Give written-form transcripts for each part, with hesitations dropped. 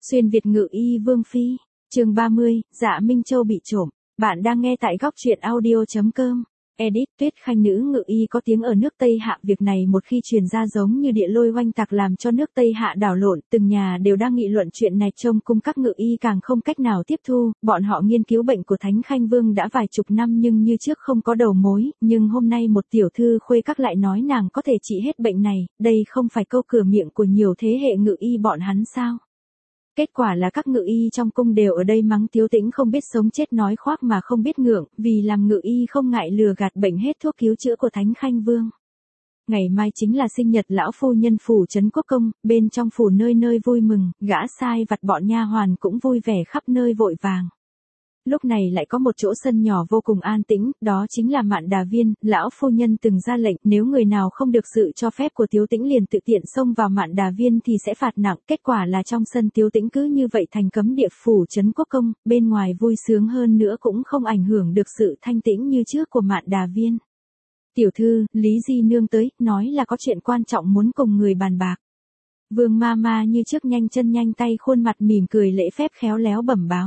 Xuyên Việt ngự y Vương Phi, chương 30, Dạ Minh Châu bị trộm. Bạn đang nghe tại góc truyện audio.com. Edit, Tuyết Khanh nữ ngự y có tiếng ở nước Tây Hạ, việc này một khi truyền ra giống như địa lôi oanh tạc làm cho nước Tây Hạ đảo lộn, từng nhà đều đang nghị luận chuyện này, trông cung các ngự y càng không cách nào tiếp thu, bọn họ nghiên cứu bệnh của Thánh Khanh Vương đã vài chục năm nhưng như trước không có đầu mối, nhưng hôm nay một tiểu thư khuê các lại nói nàng có thể trị hết bệnh này, đây không phải câu cửa miệng của nhiều thế hệ ngự y bọn hắn sao? Kết quả là các ngự y trong cung đều ở đây mắng Tiếu Tĩnh không biết sống chết, nói khoác mà không biết ngượng, vì làm ngự y không ngại lừa gạt bệnh hết thuốc cứu chữa của Thánh Khanh Vương. Ngày mai chính là sinh nhật lão phu nhân phủ trấn Quốc Công, bên trong phủ nơi nơi vui mừng, gã sai vặt bọn nha hoàn cũng vui vẻ khắp nơi vội vàng. Lúc này lại có một chỗ sân nhỏ vô cùng an tĩnh, đó chính là Mạn Đà Viên, lão phu nhân từng ra lệnh nếu người nào không được sự cho phép của Tiếu Tĩnh liền tự tiện xông vào Mạn Đà Viên thì sẽ phạt nặng, kết quả là trong sân Tiếu Tĩnh cứ như vậy thành cấm địa phủ trấn Quốc Công, bên ngoài vui sướng hơn nữa cũng không ảnh hưởng được sự thanh tĩnh như trước của Mạn Đà Viên. Tiểu thư, Lý Di Nương tới, nói là có chuyện quan trọng muốn cùng người bàn bạc. Vương ma ma như trước nhanh chân nhanh tay, khuôn mặt mỉm cười lễ phép khéo léo bẩm báo.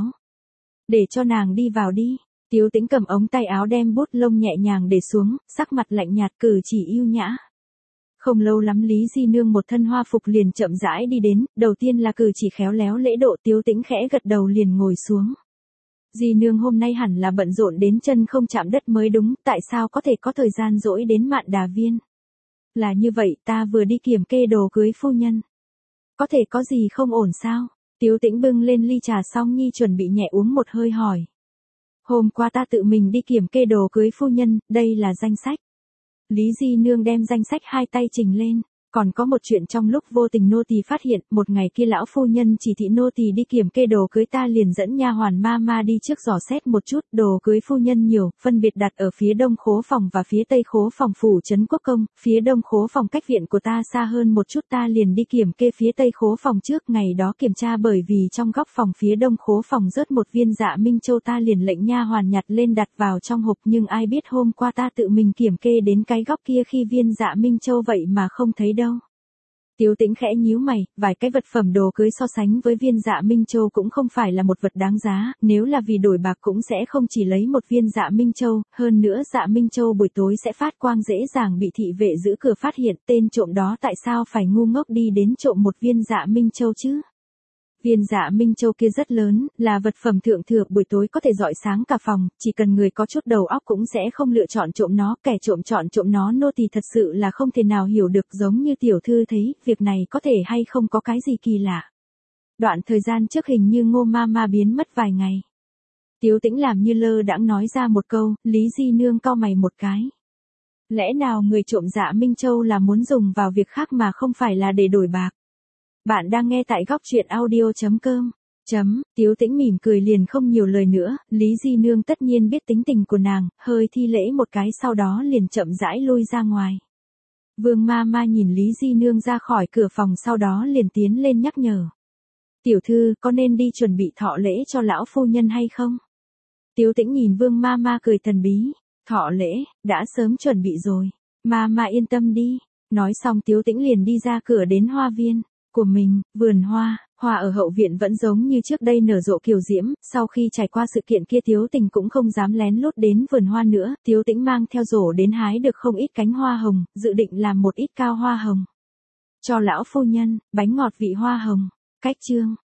Để cho nàng đi vào đi. Tiếu Tĩnh cầm ống tay áo đem bút lông nhẹ nhàng để xuống, sắc mặt lạnh nhạt, cử chỉ yêu nhã. Không lâu lắm Lý Di Nương một thân hoa phục liền chậm rãi đi đến, đầu tiên là cử chỉ khéo léo lễ độ, Tiếu Tĩnh khẽ gật đầu liền ngồi xuống. Di Nương hôm nay hẳn là bận rộn đến chân không chạm đất mới đúng, tại sao có thể có thời gian rỗi đến Mạn Đà Viên? Là như vậy, ta vừa đi kiểm kê đồ cưới phu nhân. Có thể có gì không ổn sao? Tiếu Tĩnh bưng lên ly trà xong nhi chuẩn bị nhẹ uống một hơi hỏi. Hôm qua ta tự mình đi kiểm kê đồ cưới phu nhân, đây là danh sách. Lý Di Nương đem danh sách hai tay trình lên. Còn có một chuyện trong lúc vô tình nô tỳ phát hiện, một ngày kia lão phu nhân chỉ thị nô tỳ đi kiểm kê đồ cưới, ta liền dẫn nha hoàn ma ma đi trước dò xét một chút, đồ cưới phu nhân nhiều, phân biệt đặt ở phía đông khố phòng và phía tây khố phòng phủ trấn Quốc Công, phía đông khố phòng cách viện của ta xa hơn một chút, ta liền đi kiểm kê phía tây khố phòng trước, ngày đó kiểm tra bởi vì trong góc phòng phía đông khố phòng rớt một viên Dạ Minh Châu, ta liền lệnh nha hoàn nhặt lên đặt vào trong hộp, nhưng ai biết hôm qua ta tự mình kiểm kê đến cái góc kia khi viên Dạ Minh Châu vậy mà không thấy đâu. Tiếu Tĩnh khẽ nhíu mày, vài cái vật phẩm đồ cưới so sánh với viên Dạ Minh Châu cũng không phải là một vật đáng giá, nếu là vì đổi bạc cũng sẽ không chỉ lấy một viên Dạ Minh Châu, hơn nữa Dạ Minh Châu buổi tối sẽ phát quang dễ dàng bị thị vệ giữ cửa phát hiện, tên trộm đó tại sao phải ngu ngốc đi đến trộm một viên Dạ Minh Châu chứ? Viên Dạ Minh Châu kia rất lớn, là vật phẩm thượng thừa, buổi tối có thể rọi sáng cả phòng, chỉ cần người có chút đầu óc cũng sẽ không lựa chọn trộm nó, kẻ trộm chọn trộm nó nô tỳ thật sự là không thể nào hiểu được, giống như tiểu thư thấy, việc này có thể hay không có cái gì kỳ lạ. Đoạn thời gian trước hình như Ngô ma ma biến mất vài ngày. Tiếu Tĩnh làm như lơ đãng nói ra một câu, Lý Di Nương cau mày một cái. Lẽ nào người trộm Dạ Minh Châu là muốn dùng vào việc khác mà không phải là để đổi bạc? Bạn đang nghe tại góc truyện audio.com. Tiếu Tĩnh mỉm cười liền không nhiều lời nữa, Lý Di Nương tất nhiên biết tính tình của nàng, hơi thi lễ một cái sau đó liền chậm rãi lui ra ngoài. Vương ma ma nhìn Lý Di Nương ra khỏi cửa phòng sau đó liền tiến lên nhắc nhở. Tiểu thư, có nên đi chuẩn bị thọ lễ cho lão phu nhân hay không? Tiếu Tĩnh nhìn Vương ma ma cười thần bí. Thọ lễ, đã sớm chuẩn bị rồi. Ma ma yên tâm đi. Nói xong Tiếu Tĩnh liền đi ra cửa đến hoa viên của mình, vườn hoa, hoa ở hậu viện vẫn giống như trước đây nở rộ kiều diễm, sau khi trải qua sự kiện kia Tiếu Tình cũng không dám lén lút đến vườn hoa nữa, Tiếu Tĩnh mang theo rổ đến hái được không ít cánh hoa hồng, dự định làm một ít cao hoa hồng. Cho lão phu nhân, bánh ngọt vị hoa hồng. Cách chương